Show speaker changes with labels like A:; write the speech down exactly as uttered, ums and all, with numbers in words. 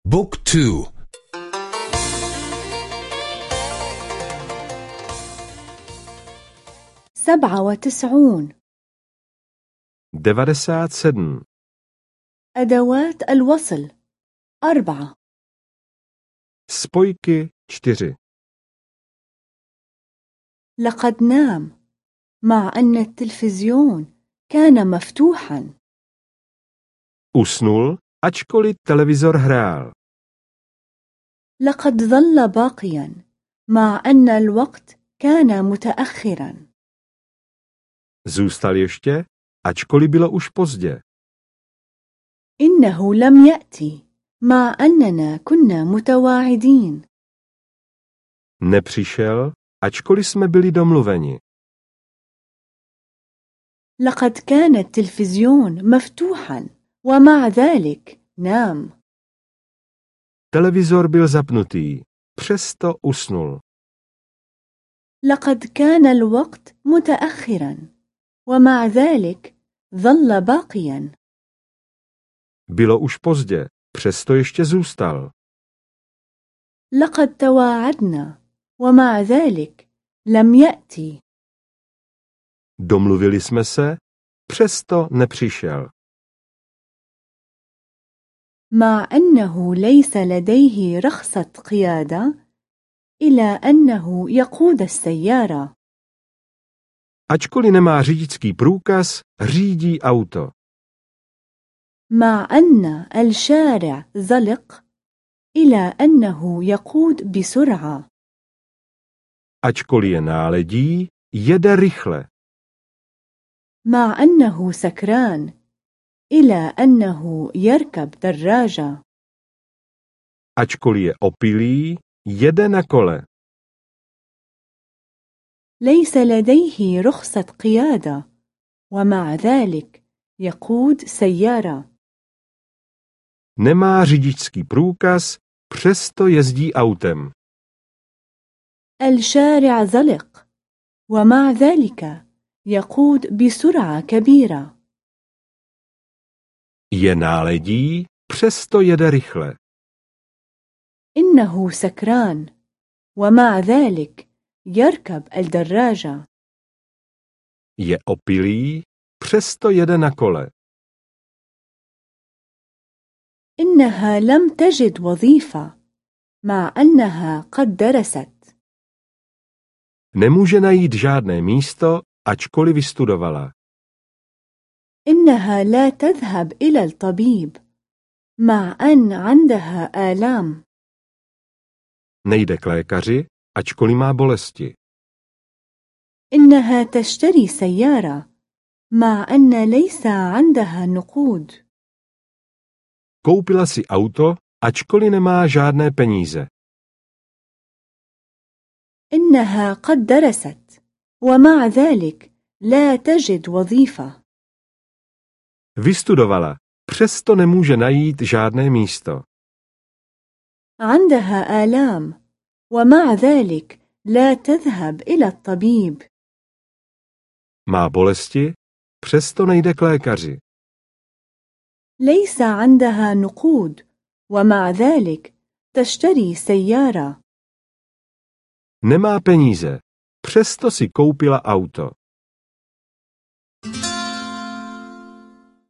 A: بوك تو.
B: سبعة وتسعون.
C: devadesát sedm.
B: أدوات الوصل أربعة.
C: Spojky čtyři.
B: لقد نام مع أن التلفزيون كان مفتوحا.
C: Usnul, ačkoliv televizor hrál.
B: لقد ظل باقيا مع أن الوقت كان متأخرا.
C: Zůstal ještě, ačkoliv bylo už pozdě.
B: إنه لم يأتي مع أننا كنا متواعدين.
C: Nepřišel, ačkoliv jsme byli domluveni.
B: لقد كان التلفزيون مفتوحا ومع ذلك نام.
C: Televizor byl zapnutý, přesto usnul.
B: لقد كان الوقت متأخرا ومع ذلك ظل باقيا.
C: Bylo už pozdě, přesto ještě zůstal.
B: لقد تواعدنا ومع ذلك لم يأتي.
C: Domluvili jsme se, přesto nepřišel.
B: مع أنه ليس لديه رخصة قيادة إلى أنه يقود السيارة.
C: Ačkoliv nemá řidičský průkaz, řídí auto.
B: مع أن الشارع زلق إلى أنه يقود بسرعة.
C: Ačkoliv je náledí, jede rychle.
B: مع أنه سكران إلى أنه يركب دراجة.
C: Ačkoliv je opilý, jede na kole.
B: ليس لديه رخصة قيادة ومع ذلك يقود سيارة.
C: Nemá řidičský průkaz, přesto jezdí autem.
B: الشارع زلق ومع ذلك يقود بسرعة كبيرة.
C: Je náledí, přesto jede rychle.
B: إنه سكران ومع ذلك يركب الدراجة.
C: Je opilý, přesto jede na kole.
B: إنها لم تجد وظيفة مع أنها قد درست.
C: Nemůže najít žádné místo, ačkoliv vystudovala.
B: إنها لا تذهب إلى الطبيب مع أن عندها آلام.
C: Nejde k lékaři, ačkoliv má bolesti.
B: إنها تشتري سيارة مع أن ليس عندها نقود.
C: Koupila si auto, ačkoliv nemá žádné peníze.
B: إنها قد درست ومع ذلك لا تجد وظيفة.
C: Vystudovala, přesto nemůže najít žádné místo.
B: عندها آلام ومع ذلك لا تذهب إلى الطبيب.
C: Má bolesti, přesto nejde k lékaři.
B: ليس عندها نقود ومع ذلك تشتري سيارة.
C: Nemá peníze, přesto si koupila auto.